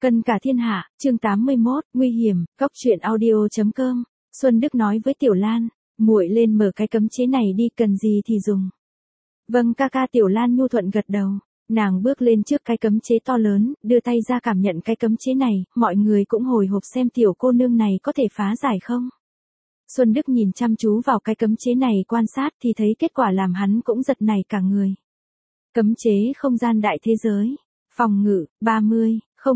Cân cả thiên hạ, chương 81, nguy hiểm, góc truyện audio.com. Xuân Đức nói với Tiểu Lan, muội lên mở cái cấm chế này đi, cần gì thì dùng. Vâng ca ca. Tiểu Lan nhu thuận gật đầu. Nàng bước lên trước cái cấm chế to lớn, đưa tay ra cảm nhận cái cấm chế này, mọi người cũng hồi hộp xem tiểu cô nương này có thể phá giải không. Xuân Đức nhìn chăm chú vào cái cấm chế này quan sát thì thấy kết quả làm hắn cũng giật nảy cả người. Cấm chế không gian đại thế giới. Phòng ngự, 30, 000,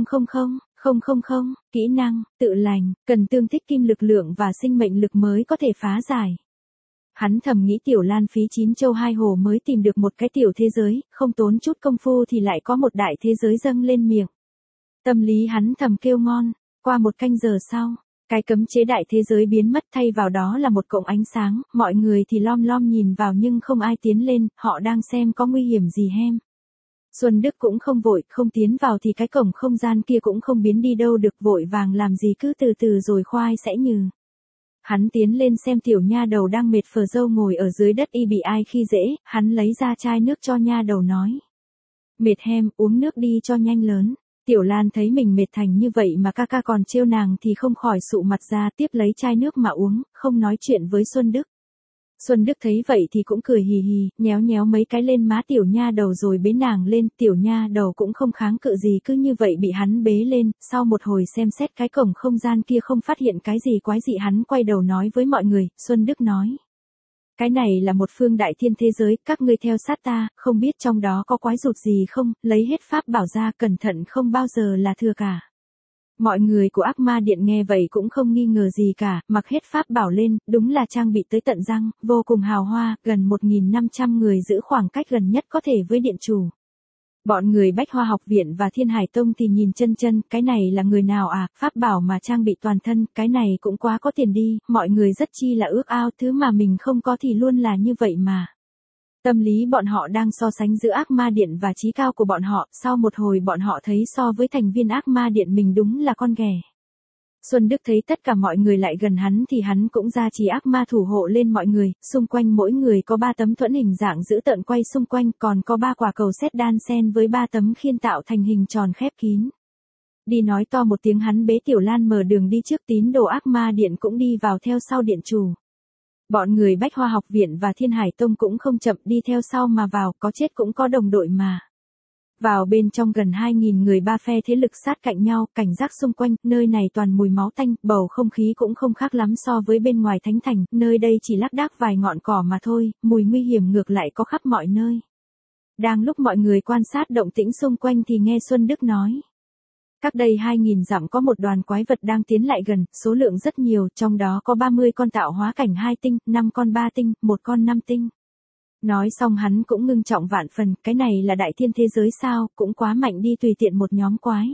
kỹ năng, tự lành, cần tương thích kim lực lượng và sinh mệnh lực mới có thể phá giải. Hắn thầm nghĩ Tiểu Lan phí 9 châu 2 hồ mới tìm được một cái tiểu thế giới, không tốn chút công phu thì lại có một đại thế giới dâng lên miệng. Tâm lý hắn thầm kêu ngon. Qua một canh giờ sau, cái cấm chế đại thế giới biến mất, thay vào đó là một cổng ánh sáng, mọi người thì lom lom nhìn vào nhưng không ai tiến lên, họ đang xem có nguy hiểm gì hem. Xuân Đức cũng không vội, không tiến vào thì cái cổng không gian kia cũng không biến đi đâu được, vội vàng làm gì cứ từ từ rồi khoai sẽ nhừ. Hắn tiến lên xem tiểu nha đầu đang mệt phờ dâu ngồi ở dưới đất y bị ai khi dễ, hắn lấy ra chai nước cho nha đầu nói. Mệt hem, uống nước đi cho nhanh lớn. Tiểu Lan thấy mình mệt thành như vậy mà ca ca còn trêu nàng thì không khỏi sụ mặt ra, tiếp lấy chai nước mà uống, không nói chuyện với Xuân Đức. Xuân Đức thấy vậy thì cũng cười hì hì, nhéo nhéo mấy cái lên má tiểu nha đầu rồi bế nàng lên, tiểu nha đầu cũng không kháng cự gì, cứ như vậy bị hắn bế lên. Sau một hồi xem xét cái cổng không gian kia không phát hiện cái gì quái dị, hắn quay đầu nói với mọi người. Xuân Đức nói, cái này là một phương đại thiên thế giới, các ngươi theo sát ta, không biết trong đó có quái rụt gì không, lấy hết pháp bảo ra, cẩn thận không bao giờ là thừa cả. Mọi người của Ác Ma Điện nghe vậy cũng không nghi ngờ gì cả, mặc hết pháp bảo lên, đúng là trang bị tới tận răng, vô cùng hào hoa, gần 1.500 người giữ khoảng cách gần nhất có thể với điện chủ. Bọn người Bách Hoa Học Viện và Thiên Hải Tông thì nhìn chân, cái này là người nào à, pháp bảo mà trang bị toàn thân, cái này cũng quá có tiền đi, mọi người rất chi là ước ao, thứ mà mình không có thì luôn là như vậy mà. Tâm lý bọn họ đang so sánh giữa Ác Ma Điện và trí cao của bọn họ, sau một hồi bọn họ thấy so với thành viên Ác Ma Điện mình đúng là con ghẻ. Xuân Đức thấy tất cả mọi người lại gần hắn thì hắn cũng ra chỉ ác ma thủ hộ lên mọi người, xung quanh mỗi người có 3 tấm thuẫn hình dạng dữ tợn quay xung quanh, còn có 3 quả cầu sét đan xen với 3 tấm khiên tạo thành hình tròn khép kín. Đi nói to một tiếng, hắn bế Tiểu Lan mở đường đi trước, tín đồ Ác Ma Điện cũng đi vào theo sau điện chủ. Bọn người Bách Hoa Học Viện và Thiên Hải Tông cũng không chậm, đi theo sau mà vào, có chết cũng có đồng đội mà. Vào bên trong gần 2.000 người, 3 phe thế lực sát cạnh nhau, cảnh giác xung quanh, nơi này toàn mùi máu tanh, bầu không khí cũng không khác lắm so với bên ngoài thánh thành, nơi đây chỉ lác đác vài ngọn cỏ mà thôi, mùi nguy hiểm ngược lại có khắp mọi nơi. Đang lúc mọi người quan sát động tĩnh xung quanh thì nghe Xuân Đức nói. Cách đây 2.000 dặm có một đoàn quái vật đang tiến lại gần, số lượng rất nhiều, trong đó có 30 con tạo hóa cảnh 2 tinh, 5 con 3 tinh, 1 con 5 tinh. Nói xong hắn cũng ngưng trọng vạn phần, cái này là đại thiên thế giới sao, cũng quá mạnh đi, tùy tiện một nhóm quái.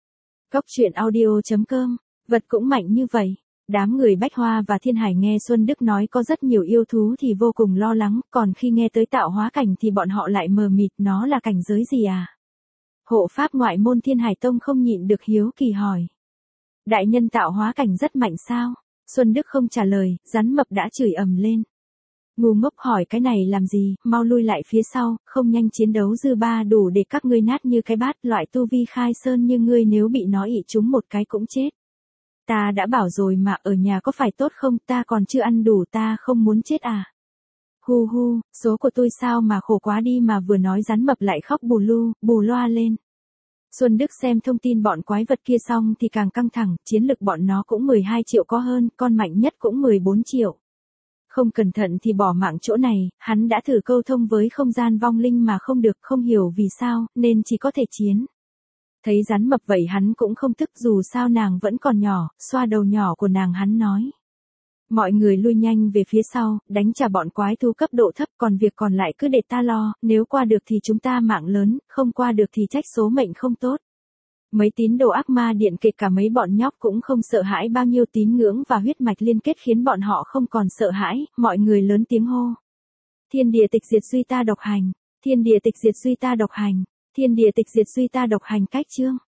Góc truyện audio.com, vật cũng mạnh như vậy. Đám người Bách Hoa và Thiên Hải nghe Xuân Đức nói có rất nhiều yêu thú thì vô cùng lo lắng, còn khi nghe tới tạo hóa cảnh thì bọn họ lại mờ mịt, nó là cảnh giới gì à? Hộ pháp ngoại môn Thiên Hải Tông không nhịn được hiếu kỳ hỏi. Đại nhân tạo hóa cảnh rất mạnh sao? Xuân Đức không trả lời, rắn mập đã chửi ầm lên. Ngu ngốc hỏi cái này làm gì, mau lui lại phía sau, không nhanh chiến đấu dư ba đủ để các ngươi nát như cái bát, loại tu vi khai sơn như ngươi nếu bị nó ị trúng một cái cũng chết. Ta đã bảo rồi mà, ở nhà có phải tốt không, ta còn chưa ăn đủ, ta không muốn chết à. Hu hu, số của tôi sao mà khổ quá đi, mà vừa nói rắn mập lại khóc bù loa lên. Xuân Đức xem thông tin bọn quái vật kia xong thì càng căng thẳng, chiến lực bọn nó cũng 12 triệu có hơn, con mạnh nhất cũng 14 triệu. Không cẩn thận thì bỏ mạng chỗ này, hắn đã thử câu thông với không gian vong linh mà không được, không hiểu vì sao, nên chỉ có thể chiến. Thấy rắn mập vậy hắn cũng không tức, dù sao nàng vẫn còn nhỏ, xoa đầu nhỏ của nàng hắn nói. Mọi người lui nhanh về phía sau, đánh trả bọn quái thú cấp độ thấp, còn việc còn lại cứ để ta lo, nếu qua được thì chúng ta mạng lớn, không qua được thì trách số mệnh không tốt. Mấy tín đồ Ác Ma Điện kể cả mấy bọn nhóc cũng không sợ hãi, bao nhiêu tín ngưỡng và huyết mạch liên kết khiến bọn họ không còn sợ hãi, mọi người lớn tiếng hô. Thiên địa tịch diệt duy ta độc hành, thiên địa tịch diệt duy ta độc hành, thiên địa tịch diệt duy ta độc hành cách chương.